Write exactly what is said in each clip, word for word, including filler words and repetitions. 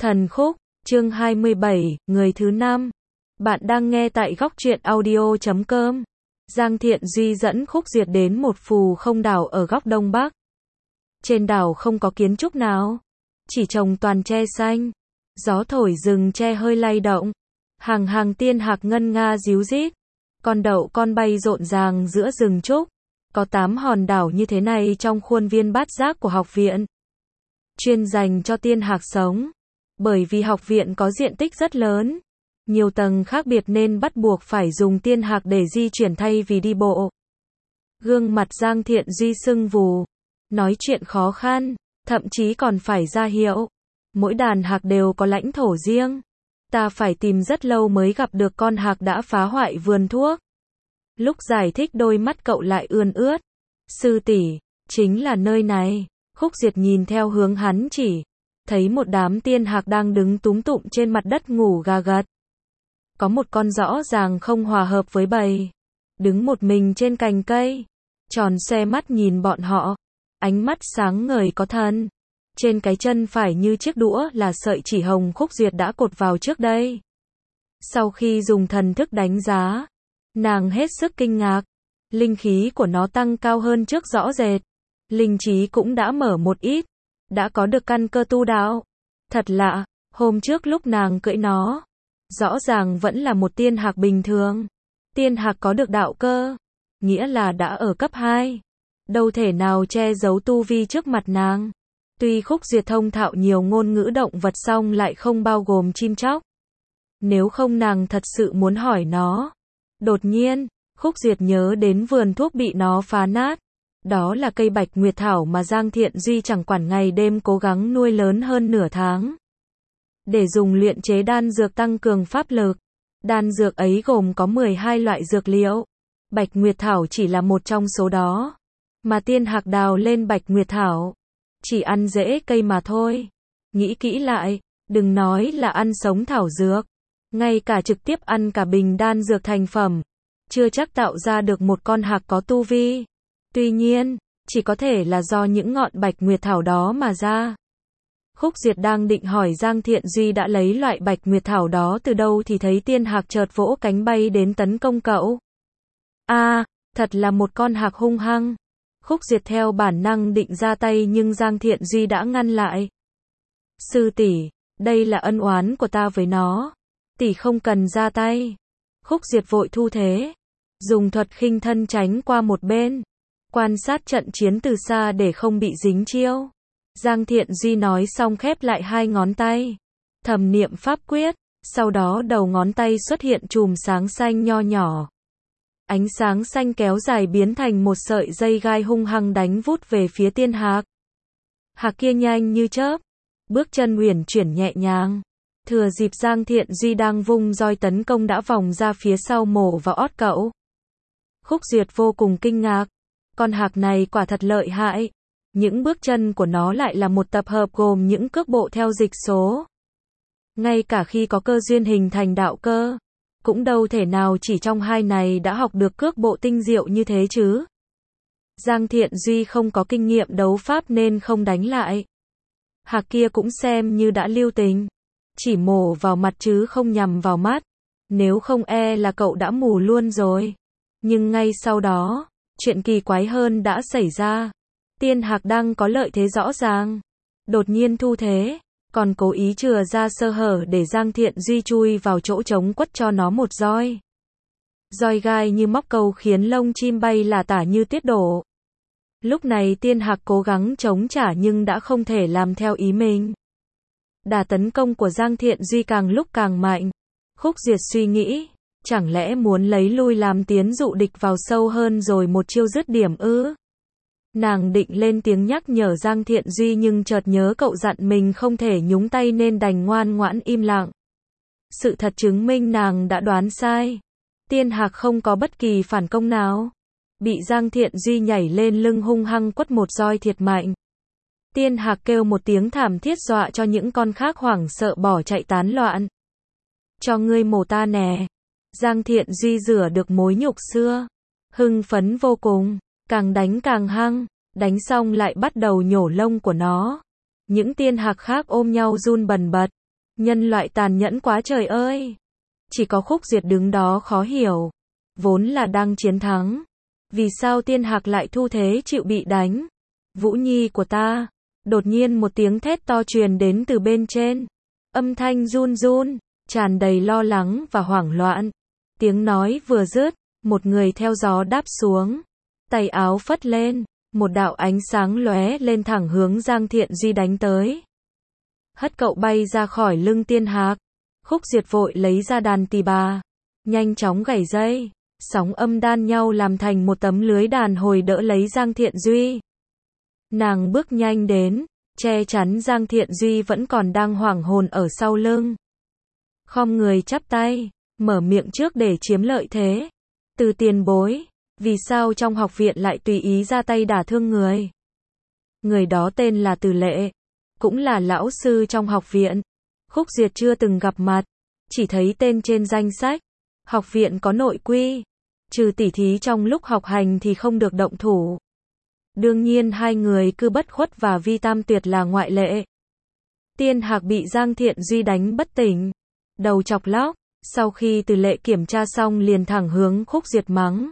Thần khúc, chương hai mươi bảy, người thứ năm. Bạn đang nghe tại góc truyện audio chấm com. Giang Thiện Duy dẫn Khúc Duyệt đến một phù không đảo ở góc đông bắc. Trên đảo không có kiến trúc nào, chỉ trồng toàn tre xanh. Gió thổi rừng tre hơi lay động. Hàng hàng tiên hạc ngân nga ríu rít. Con đậu con bay rộn ràng giữa rừng trúc. Có tám hòn đảo như thế này trong khuôn viên bát giác của học viện, chuyên dành cho tiên hạc sống. Bởi vì học viện có diện tích rất lớn, nhiều tầng khác biệt nên bắt buộc phải dùng tiên hạc để di chuyển thay vì đi bộ. Gương mặt Giang Thiện Duy sưng vù, nói chuyện khó khăn, thậm chí còn phải ra hiệu. Mỗi đàn hạc đều có lãnh thổ riêng. Ta phải tìm rất lâu mới gặp được con hạc đã phá hoại vườn thuốc. Lúc giải thích đôi mắt cậu lại ươn ướt. Sư tỷ, chính là nơi này. Khúc Diệt nhìn theo hướng hắn chỉ, thấy một đám tiên hạc đang đứng túm tụm trên mặt đất ngủ gà gật. Có một con rõ ràng không hòa hợp với bầy, đứng một mình trên cành cây, tròn xoe mắt nhìn bọn họ, ánh mắt sáng ngời có thần. Trên cái chân phải như chiếc đũa là sợi chỉ hồng Khúc Duyệt đã cột vào trước đây. Sau khi dùng thần thức đánh giá, nàng hết sức kinh ngạc, linh khí của nó tăng cao hơn trước rõ rệt. Linh trí cũng đã mở một ít, đã có được căn cơ tu đạo. Thật lạ, hôm trước lúc nàng cưỡi nó, rõ ràng vẫn là một tiên hạc bình thường. Tiên hạc có được đạo cơ, nghĩa là đã ở cấp hai. Đâu thể nào che giấu tu vi trước mặt nàng. Tuy Khúc Duyệt thông thạo nhiều ngôn ngữ động vật song lại không bao gồm chim chóc. Nếu không nàng thật sự muốn hỏi nó. Đột nhiên, Khúc Duyệt nhớ đến vườn thuốc bị nó phá nát. Đó là cây bạch nguyệt thảo mà Giang Thiện Duy chẳng quản ngày đêm cố gắng nuôi lớn hơn nửa tháng, để dùng luyện chế đan dược tăng cường pháp lực. Đan dược ấy gồm có mười hai loại dược liệu. Bạch nguyệt thảo chỉ là một trong số đó. Mà tiên hạc đào lên bạch nguyệt thảo, chỉ ăn rễ cây mà thôi. Nghĩ kỹ lại, đừng nói là ăn sống thảo dược, ngay cả trực tiếp ăn cả bình đan dược thành phẩm, chưa chắc tạo ra được một con hạc có tu vi. Tuy nhiên, chỉ có thể là do những ngọn bạch nguyệt thảo đó mà ra. Khúc Duyệt đang định hỏi Giang Thiện Duy đã lấy loại bạch nguyệt thảo đó từ đâu thì thấy tiên hạc chợt vỗ cánh bay đến tấn công cậu. A, à, thật là một con hạc hung hăng. Khúc Duyệt theo bản năng định ra tay nhưng Giang Thiện Duy đã ngăn lại. Sư tỷ, đây là ân oán của ta với nó. Tỷ không cần ra tay. Khúc Duyệt vội thu thế, dùng thuật khinh thân tránh qua một bên, quan sát trận chiến từ xa để không bị dính chiêu. Giang Thiện Duy nói xong khép lại hai ngón tay, thầm niệm pháp quyết, sau đó đầu ngón tay xuất hiện chùm sáng xanh nho nhỏ. Ánh sáng xanh kéo dài biến thành một sợi dây gai hung hăng đánh vút về phía tiên hạc. Hạc kia nhanh như chớp, bước chân uyển chuyển nhẹ nhàng. Thừa dịp Giang Thiện Duy đang vung roi tấn công đã vòng ra phía sau mổ vào ót cậu. Khúc Duyệt vô cùng kinh ngạc. Con hạc này quả thật lợi hại. Những bước chân của nó lại là một tập hợp gồm những cước bộ theo dịch số. Ngay cả khi có cơ duyên hình thành đạo cơ, cũng đâu thể nào chỉ trong hai này đã học được cước bộ tinh diệu như thế chứ. Giang Thiện Duy không có kinh nghiệm đấu pháp nên không đánh lại. Hạc kia cũng xem như đã lưu tình, chỉ mổ vào mặt chứ không nhằm vào mắt. Nếu không e là cậu đã mù luôn rồi. Nhưng ngay sau đó, chuyện kỳ quái hơn đã xảy ra. Tiên hạc đang có lợi thế rõ ràng, đột nhiên thu thế, còn cố ý chừa ra sơ hở để Giang Thiện Duy chui vào chỗ trống quất cho nó một roi. Roi gai như móc câu khiến lông chim bay là tả như tiết đổ. Lúc này tiên hạc cố gắng chống trả nhưng đã không thể làm theo ý mình. Đà tấn công của Giang Thiện Duy càng lúc càng mạnh. Khúc Duyệt suy nghĩ, chẳng lẽ muốn lấy lui làm tiến dụ địch vào sâu hơn rồi một chiêu dứt điểm ư? Nàng định lên tiếng nhắc nhở Giang Thiện Duy nhưng chợt nhớ cậu dặn mình không thể nhúng tay nên đành ngoan ngoãn im lặng. Sự thật chứng minh nàng đã đoán sai. Tiên hạc không có bất kỳ phản công nào. Bị Giang Thiện Duy nhảy lên lưng hung hăng quất một roi thiệt mạnh. Tiên hạc kêu một tiếng thảm thiết dọa cho những con khác hoảng sợ bỏ chạy tán loạn. Cho ngươi mổ ta nè. Giang Thiện Duy rửa được mối nhục xưa, hưng phấn vô cùng, càng đánh càng hăng, đánh xong lại bắt đầu nhổ lông của nó. Những tiên hạc khác ôm nhau run bần bật. Nhân loại tàn nhẫn quá trời ơi. Chỉ có Khúc Duyệt đứng đó khó hiểu. Vốn là đang chiến thắng. Vì sao Tiên Hạc lại thu thế chịu bị đánh? Vũ Nhi của ta. Đột nhiên một tiếng thét to truyền đến từ bên trên. Âm thanh run run, tràn đầy lo lắng và hoảng loạn. Tiếng nói vừa dứt, một người theo gió đáp xuống. Tay áo phất lên, một đạo ánh sáng lóe lên thẳng hướng Giang Thiện Duy đánh tới. Hất cậu bay ra khỏi lưng Tiên Hạc. Khúc Duyệt vội lấy ra đàn tỳ bà. Nhanh chóng gảy dây. Sóng âm đan nhau làm thành một tấm lưới đàn hồi đỡ lấy Giang Thiện Duy. Nàng bước nhanh đến, che chắn Giang Thiện Duy vẫn còn đang hoảng hồn ở sau lưng. Khom người chắp tay, mở miệng trước để chiếm lợi thế. Từ tiền bối, vì sao trong học viện lại tùy ý ra tay đả thương người? Người đó tên là Từ Lệ, cũng là lão sư trong học viện. Khúc Duyệt chưa từng gặp mặt, chỉ thấy tên trên danh sách. Học viện có nội quy, trừ tỉ thí trong lúc học hành thì không được động thủ. Đương nhiên hai người Cư Bất Khuất và Vi Tam Tuyệt là ngoại lệ. Tiên Hạc bị Giang Thiện Duy đánh bất tỉnh, đầu chọc lóc, sau khi Từ Lệ kiểm tra xong liền thẳng hướng Khúc Duyệt mắng.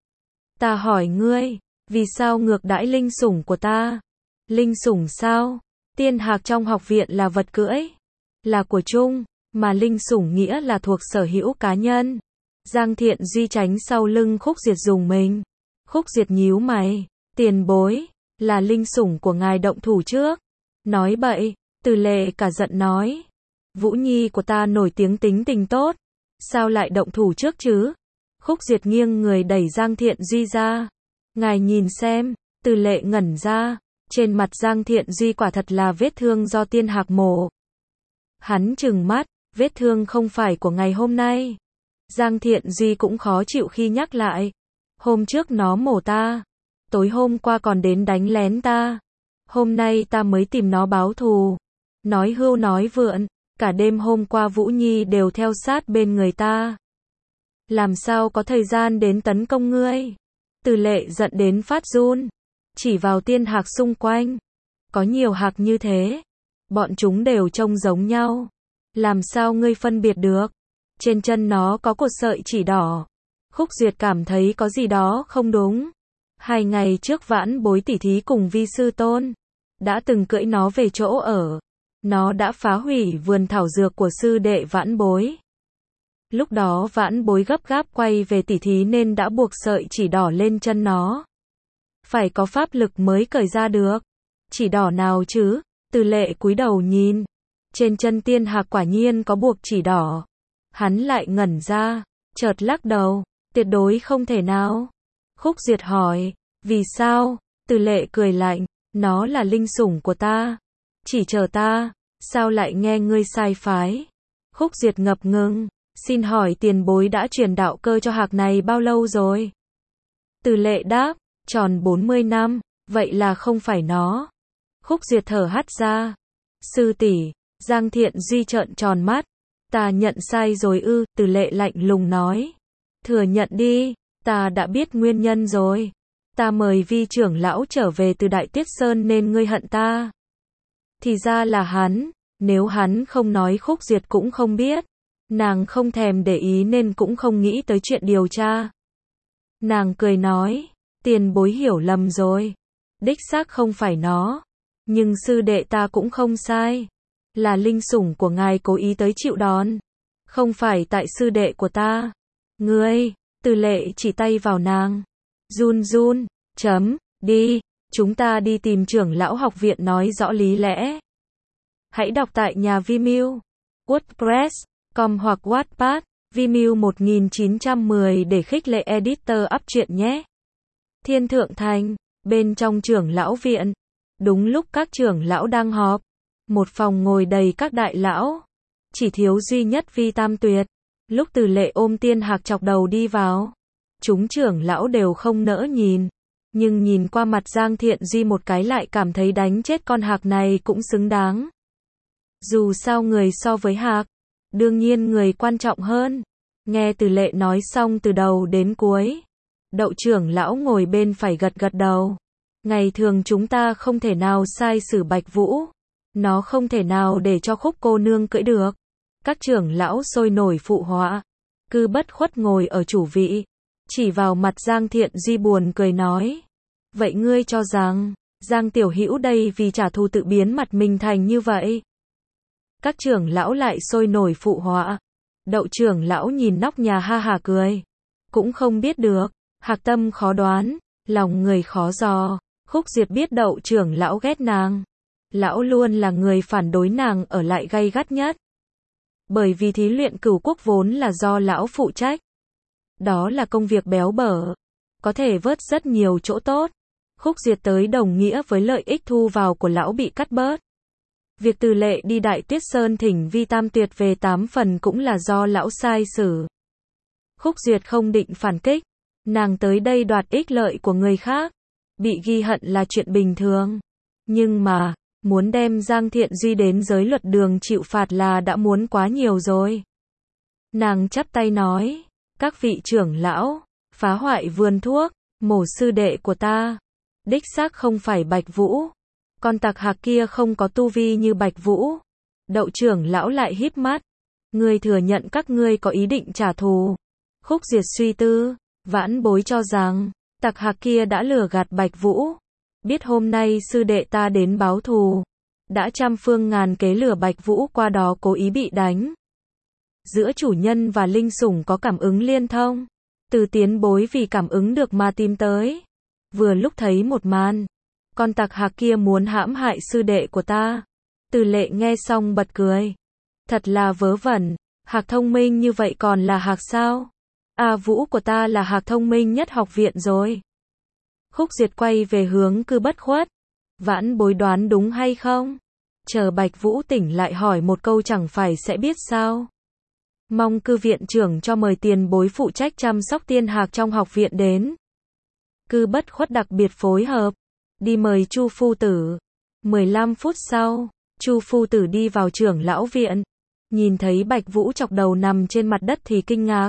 Ta hỏi ngươi, vì sao ngược đãi linh sủng của ta? Linh sủng sao? Tiên Hạc trong học viện là vật cưỡi, là của chung, mà linh sủng nghĩa là thuộc sở hữu cá nhân. Giang Thiện Duy tránh sau lưng Khúc Duyệt dùng mình. Khúc Duyệt nhíu mày, tiền bối, là linh sủng của ngài động thủ trước. Nói bậy, Từ Lệ cả giận nói. Vũ Nhi của ta nổi tiếng tính tình tốt, sao lại động thủ trước chứ? Khúc Duyệt nghiêng người đẩy Giang Thiện Duy ra. Ngài nhìn xem, Từ Lệ ngẩn ra, trên mặt Giang Thiện Duy quả thật là vết thương do Tiên Hạc mổ. Hắn trừng mắt, vết thương không phải của ngày hôm nay. Giang Thiện Duy cũng khó chịu khi nhắc lại. Hôm trước nó mổ ta, tối hôm qua còn đến đánh lén ta. Hôm nay ta mới tìm nó báo thù. Nói hưu nói vượn, cả đêm hôm qua Vũ Nhi đều theo sát bên người ta. Làm sao có thời gian đến tấn công ngươi? Từ Lệ giận đến phát run, chỉ vào Tiên Hạc xung quanh. Có nhiều hạc như thế, bọn chúng đều trông giống nhau. Làm sao ngươi phân biệt được? Trên chân nó có cột sợi chỉ đỏ. Khúc Duyệt cảm thấy có gì đó không đúng. Hai ngày trước Vãn Bối tỉ thí cùng Vi sư tôn, đã từng cưỡi nó về chỗ ở. Nó đã phá hủy vườn thảo dược của sư đệ Vãn Bối. Lúc đó Vãn Bối gấp gáp quay về tỉ thí nên đã buộc sợi chỉ đỏ lên chân nó. Phải có pháp lực mới cởi ra được. Chỉ đỏ nào chứ? Từ Lệ cúi đầu nhìn. Trên chân Tiên Hạc quả nhiên có buộc chỉ đỏ. Hắn lại ngẩn ra, chợt lắc đầu, tuyệt đối không thể nào. Khúc Duyệt hỏi, vì sao? Từ Lệ cười lạnh, nó là linh sủng của ta. Chỉ chờ ta, sao lại nghe ngươi sai phái? Khúc Duyệt ngập ngừng, xin hỏi tiền bối đã truyền đạo cơ cho hạc này bao lâu rồi? Từ Lệ đáp, tròn bốn mươi năm, vậy là không phải nó. Khúc Duyệt thở hắt ra. Sư tỷ, Giang Thiện Duy trợn tròn mắt. Ta nhận sai rồi ư? Từ Lệ lạnh lùng nói. Thừa nhận đi, ta đã biết nguyên nhân rồi. Ta mời Vi trưởng lão trở về từ Đại Tuyết Sơn nên ngươi hận ta. Thì ra là hắn, nếu hắn không nói Khúc Duyệt cũng không biết. Nàng không thèm để ý nên cũng không nghĩ tới chuyện điều tra. Nàng cười nói, tiền bối hiểu lầm rồi. Đích xác không phải nó. Nhưng sư đệ ta cũng không sai. Là linh sủng của ngài cố ý tới chịu đòn. Không phải tại sư đệ của ta. Ngươi, Từ Lệ chỉ tay vào nàng. Run run, chấm, đi, chúng ta đi tìm trưởng lão học viện nói rõ lý lẽ. Hãy đọc tại nhà Vimeo, WordPress, com hoặc Wattpad, Vimeo một nghìn chín trăm mười để khích lệ editor up truyện nhé. Thiên Thượng Thành, bên trong trưởng lão viện. Đúng lúc các trưởng lão đang họp. Một phòng ngồi đầy các đại lão. Chỉ thiếu duy nhất Vi Tam Tuyệt. Lúc Từ Lệ ôm Tiên Hạc chọc đầu đi vào, chúng trưởng lão đều không nỡ nhìn. Nhưng nhìn qua mặt Giang Thiện Duy một cái lại cảm thấy đánh chết con hạc này cũng xứng đáng. Dù sao người so với hạc, đương nhiên người quan trọng hơn. Nghe Từ Lệ nói xong từ đầu đến cuối, Đậu trưởng lão ngồi bên phải gật gật đầu. Ngày thường chúng ta không thể nào sai xử Bạch Vũ. Nó không thể nào để cho Khúc cô nương cưỡi được. Các trưởng lão sôi nổi phụ họa. Cư Bất Khuất ngồi ở chủ vị, chỉ vào mặt Giang Thiện Duy buồn cười nói. Vậy ngươi cho rằng, Giang tiểu hữu đây vì trả thù tự biến mặt mình thành như vậy? Các trưởng lão lại sôi nổi phụ họa. Đậu trưởng lão nhìn nóc nhà ha hả cười. Cũng không biết được, hạc tâm khó đoán, lòng người khó dò. Khúc Diệt biết đậu trưởng lão ghét nàng. Lão luôn là người phản đối nàng ở lại gay gắt nhất. Bởi vì thí luyện cửu quốc vốn là do lão phụ trách. Đó là công việc béo bở, có thể vớt rất nhiều chỗ tốt. Khúc Diệt tới đồng nghĩa với lợi ích thu vào của lão bị cắt bớt. Việc Từ Lệ đi Đại Tuyết Sơn thỉnh Vi Tam Tuyệt về tám phần cũng là do lão sai xử. Khúc Diệt không định phản kích, nàng tới đây đoạt ích lợi của người khác, bị ghi hận là chuyện bình thường. Nhưng mà, muốn đem Giang Thiện Duy đến giới luật đường chịu phạt là đã muốn quá nhiều rồi. Nàng chắp tay nói, các vị trưởng lão, phá hoại vườn thuốc, mổ sư đệ của ta. Đích xác không phải Bạch Vũ. Con tặc hạc kia không có tu vi như Bạch Vũ. Đậu trưởng lão lại híp mắt. Ngươi thừa nhận các ngươi có ý định trả thù. Khúc Diệt suy tư, vãn bối cho rằng, tặc hạc kia đã lừa gạt Bạch Vũ. Biết hôm nay sư đệ ta đến báo thù. Đã trăm phương ngàn kế lừa Bạch Vũ qua đó cố ý bị đánh. Giữa chủ nhân và linh sủng có cảm ứng liên thông. Từ tiến bối vì cảm ứng được mà tìm tới. Vừa lúc thấy một màn. Con tặc hạc kia muốn hãm hại sư đệ của ta. Từ Lệ nghe xong bật cười. Thật là vớ vẩn. Hạc thông minh như vậy còn là hạc sao? A Vũ của ta là hạc thông minh nhất học viện rồi. Khúc Diệt quay về hướng Cư Bất Khuất. Vãn bối đoán đúng hay không? Chờ Bạch Vũ tỉnh lại hỏi một câu chẳng phải sẽ biết sao? Mong Cư viện trưởng cho mời tiền bối phụ trách chăm sóc tiên hạc trong học viện đến. Cư Bất Khuất đặc biệt phối hợp. Đi mời Chu phu tử. mười lăm phút sau, Chu phu tử đi vào trưởng lão viện. Nhìn thấy Bạch Vũ chọc đầu nằm trên mặt đất thì kinh ngạc.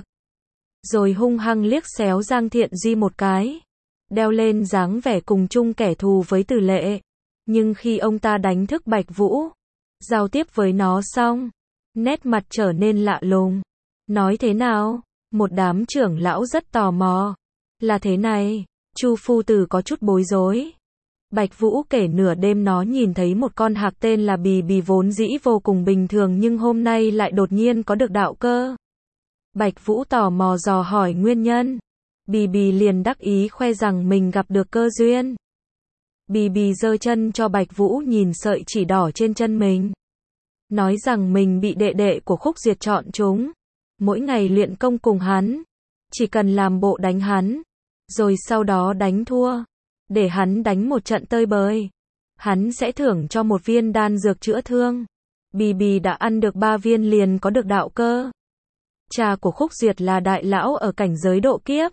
Rồi hung hăng liếc xéo Giang Thiện Duy một cái. Đeo lên dáng vẻ cùng chung kẻ thù với Từ Lệ. Nhưng khi ông ta đánh thức Bạch Vũ, giao tiếp với nó xong, nét mặt trở nên lạ lùng. Nói thế nào? Một đám trưởng lão rất tò mò. Là thế này, Chu phu tử có chút bối rối. Bạch Vũ kể nửa đêm nó nhìn thấy một con hạc tên là Bì Bì vốn dĩ vô cùng bình thường nhưng hôm nay lại đột nhiên có được đạo cơ. Bạch Vũ tò mò dò hỏi nguyên nhân. Bì Bì liền đắc ý khoe rằng mình gặp được cơ duyên. Bì Bì giơ chân cho Bạch Vũ nhìn sợi chỉ đỏ trên chân mình. Nói rằng mình bị đệ đệ của Khúc Diệt chọn chúng. Mỗi ngày luyện công cùng hắn. Chỉ cần làm bộ đánh hắn. Rồi sau đó đánh thua. Để hắn đánh một trận tơi bời. Hắn sẽ thưởng cho một viên đan dược chữa thương. Bì Bì đã ăn được ba viên liền có được đạo cơ. Cha của Khúc Diệt là đại lão ở cảnh giới độ kiếp.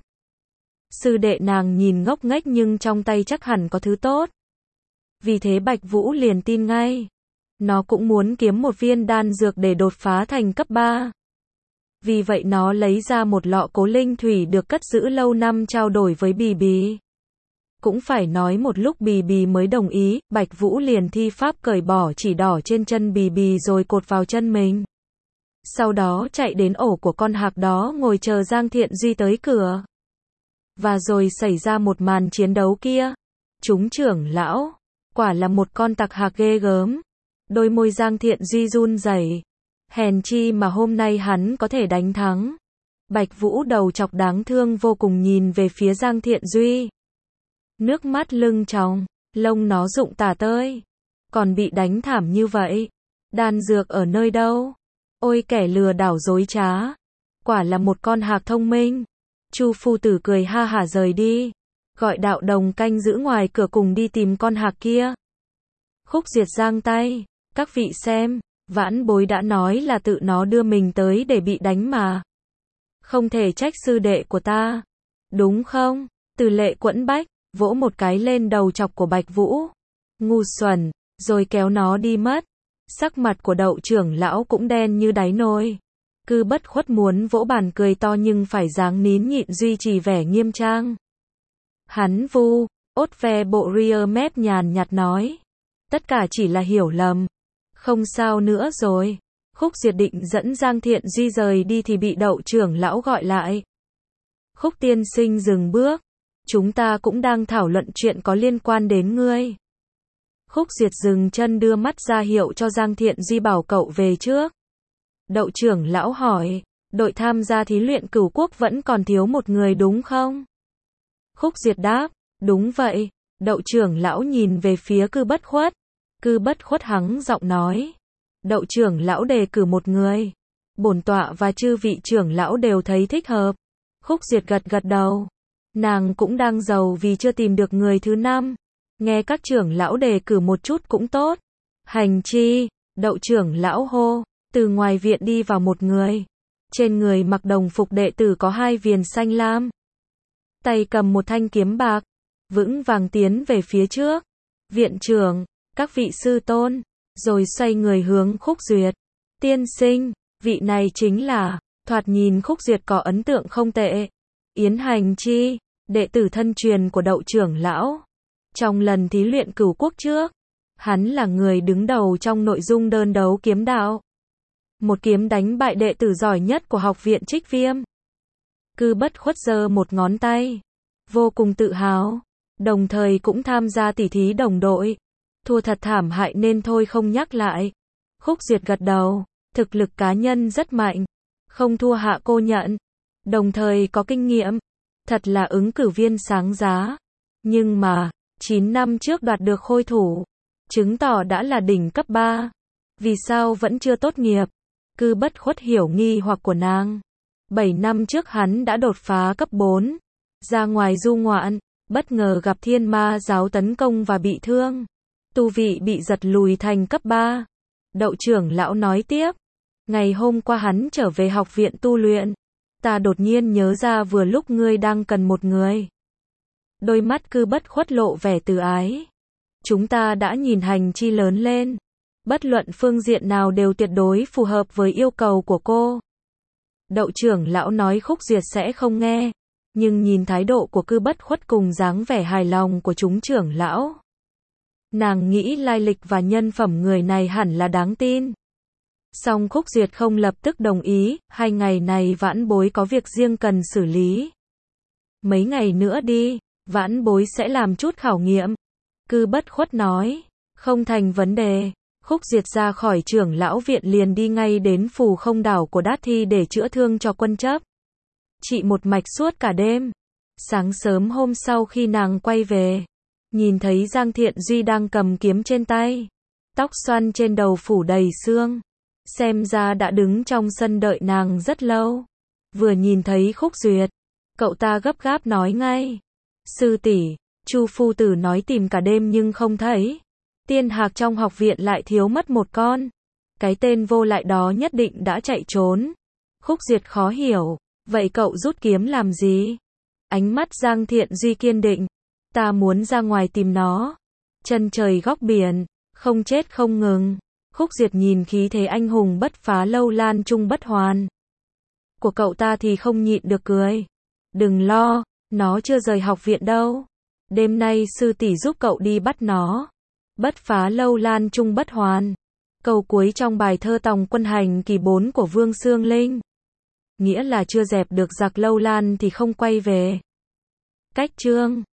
Sư đệ nàng nhìn ngốc nghếch nhưng trong tay chắc hẳn có thứ tốt. Vì thế Bạch Vũ liền tin ngay. Nó cũng muốn kiếm một viên đan dược để đột phá thành cấp ba. Vì vậy nó lấy ra một lọ cố linh thủy được cất giữ lâu năm trao đổi với Bì Bì. Cũng phải nói một lúc Bì Bì mới đồng ý, Bạch Vũ liền thi pháp cởi bỏ chỉ đỏ trên chân Bì Bì rồi cột vào chân mình. Sau đó chạy đến ổ của con hạc đó ngồi chờ Giang Thiện Duy tới cửa. Và rồi xảy ra một màn chiến đấu kia. Chúng trưởng lão, quả là một con tặc hạc ghê gớm. Đôi môi Giang Thiện Duy run rẩy. Hèn chi mà hôm nay hắn có thể đánh thắng. Bạch Vũ đầu chọc đáng thương vô cùng nhìn về phía Giang Thiện Duy. Nước mắt lưng tròng, lông nó rụng tả tơi. Còn bị đánh thảm như vậy. Đan dược ở nơi đâu? Ôi kẻ lừa đảo dối trá. Quả là một con hạc thông minh. Chu phu tử cười ha hả rời đi. Gọi đạo đồng canh giữ ngoài cửa cùng đi tìm con hạc kia. Khúc Diệt giang tay. Các vị xem, vãn bối đã nói là tự nó đưa mình tới để bị đánh mà. Không thể trách sư đệ của ta. Đúng không? Từ Lệ quẫn bách, vỗ một cái lên đầu chọc của Bạch Vũ. Ngu xuẩn, rồi kéo nó đi mất. Sắc mặt của đậu trưởng lão cũng đen như đáy nồi. Cư Bất Khuất muốn vỗ bàn cười to nhưng phải dáng nín nhịn duy trì vẻ nghiêm trang. Hắn vu, ốt ve bộ ria mép nhàn nhạt nói. Tất cả chỉ là hiểu lầm. Không sao nữa rồi. Khúc Duyệt định dẫn Giang Thiện Duy rời đi thì bị Đậu trưởng lão gọi lại. Khúc tiên sinh dừng bước. Chúng ta cũng đang thảo luận chuyện có liên quan đến ngươi. Khúc Duyệt dừng chân đưa mắt ra hiệu cho Giang Thiện Duy bảo cậu về trước. Đậu trưởng lão hỏi, đội tham gia thí luyện cửu quốc vẫn còn thiếu một người đúng không? Khúc Duyệt đáp, đúng vậy. Đậu trưởng lão nhìn về phía Cư Bất Khuất. Cư Bất Khuất hắng giọng nói. Đậu trưởng lão đề cử một người. Bổn tọa và chư vị trưởng lão đều thấy thích hợp. Khúc Duyệt gật gật đầu. Nàng cũng đang giàu vì chưa tìm được người thứ năm. Nghe các trưởng lão đề cử một chút cũng tốt. Hành chi, Đậu trưởng lão hô. Từ ngoài viện đi vào một người. Trên người mặc đồng phục đệ tử có hai viền xanh lam. Tay cầm một thanh kiếm bạc. Vững vàng tiến về phía trước. Viện trưởng, các vị sư tôn. Rồi xoay người hướng Khúc Duyệt. Tiên sinh, vị này chính là, thoạt nhìn Khúc Duyệt có ấn tượng không tệ. Yến Hành Chi, đệ tử thân truyền của Đậu trưởng lão. Trong lần thí luyện cửu quốc trước, hắn là người đứng đầu trong nội dung đơn đấu kiếm đạo. Một kiếm đánh bại đệ tử giỏi nhất của học viện Trích Viêm. Cư Bất Khuất giơ một ngón tay. Vô cùng tự hào. Đồng thời cũng tham gia tỉ thí đồng đội. Thua thật thảm hại nên thôi không nhắc lại. Khúc Duyệt gật đầu. Thực lực cá nhân rất mạnh. Không thua hạ cô nhận. Đồng thời có kinh nghiệm. Thật là ứng cử viên sáng giá. Nhưng mà, chín năm trước đoạt được khôi thủ. Chứng tỏ đã là đỉnh cấp ba. Vì sao vẫn chưa tốt nghiệp? Cư Bất Khuất hiểu nghi hoặc của nàng. bảy năm trước hắn đã đột phá cấp bốn. Ra ngoài du ngoạn, bất ngờ gặp thiên ma giáo tấn công và bị thương. Tu vị bị giật lùi thành cấp ba. Đậu trưởng lão nói tiếp. Ngày hôm qua hắn trở về học viện tu luyện. Ta đột nhiên nhớ ra vừa lúc ngươi đang cần một người. Đôi mắt Cư Bất Khuất lộ vẻ từ ái. Chúng ta đã nhìn Hành Chi lớn lên. Bất luận phương diện nào đều tuyệt đối phù hợp với yêu cầu của cô. Đậu trưởng lão nói Khúc Duyệt sẽ không nghe. Nhưng nhìn thái độ của Cư Bất Khuất cùng dáng vẻ hài lòng của chúng trưởng lão. Nàng nghĩ lai lịch và nhân phẩm người này hẳn là đáng tin. Song Khúc Duyệt không lập tức đồng ý, hai ngày này vãn bối có việc riêng cần xử lý. Mấy ngày nữa đi, vãn bối sẽ làm chút khảo nghiệm. Cư Bất Khuất nói, không thành vấn đề. Khúc Duyệt ra khỏi trưởng lão viện liền đi ngay đến phù không đảo của Đát Thi để chữa thương cho quân chấp. Chị một mạch suốt cả đêm. Sáng sớm hôm sau khi nàng quay về, nhìn thấy Giang Thiện Duy đang cầm kiếm trên tay. Tóc xoăn trên đầu phủ đầy sương. Xem ra đã đứng trong sân đợi nàng rất lâu. Vừa nhìn thấy Khúc Duyệt, cậu ta gấp gáp nói ngay. Sư tỷ, Chu phu tử nói tìm cả đêm nhưng không thấy. Tiên hạc trong học viện lại thiếu mất một con. Cái tên vô lại đó nhất định đã chạy trốn. Khúc Duyệt khó hiểu. Vậy cậu rút kiếm làm gì? Ánh mắt Giang Thiện Duy kiên định. Ta muốn ra ngoài tìm nó. Chân trời góc biển, không chết không ngừng. Khúc Duyệt nhìn khí thế anh hùng bất phá lâu lan trung bất hoàn của cậu ta thì không nhịn được cười. Đừng lo, nó chưa rời học viện đâu. Đêm nay sư tỷ giúp cậu đi bắt nó. Bất phá lâu lan trung bất hoàn. Câu cuối trong bài thơ Tòng Quân Hành kỳ bốn của Vương Xương Linh. Nghĩa là chưa dẹp được giặc lâu lan thì không quay về. Cách chương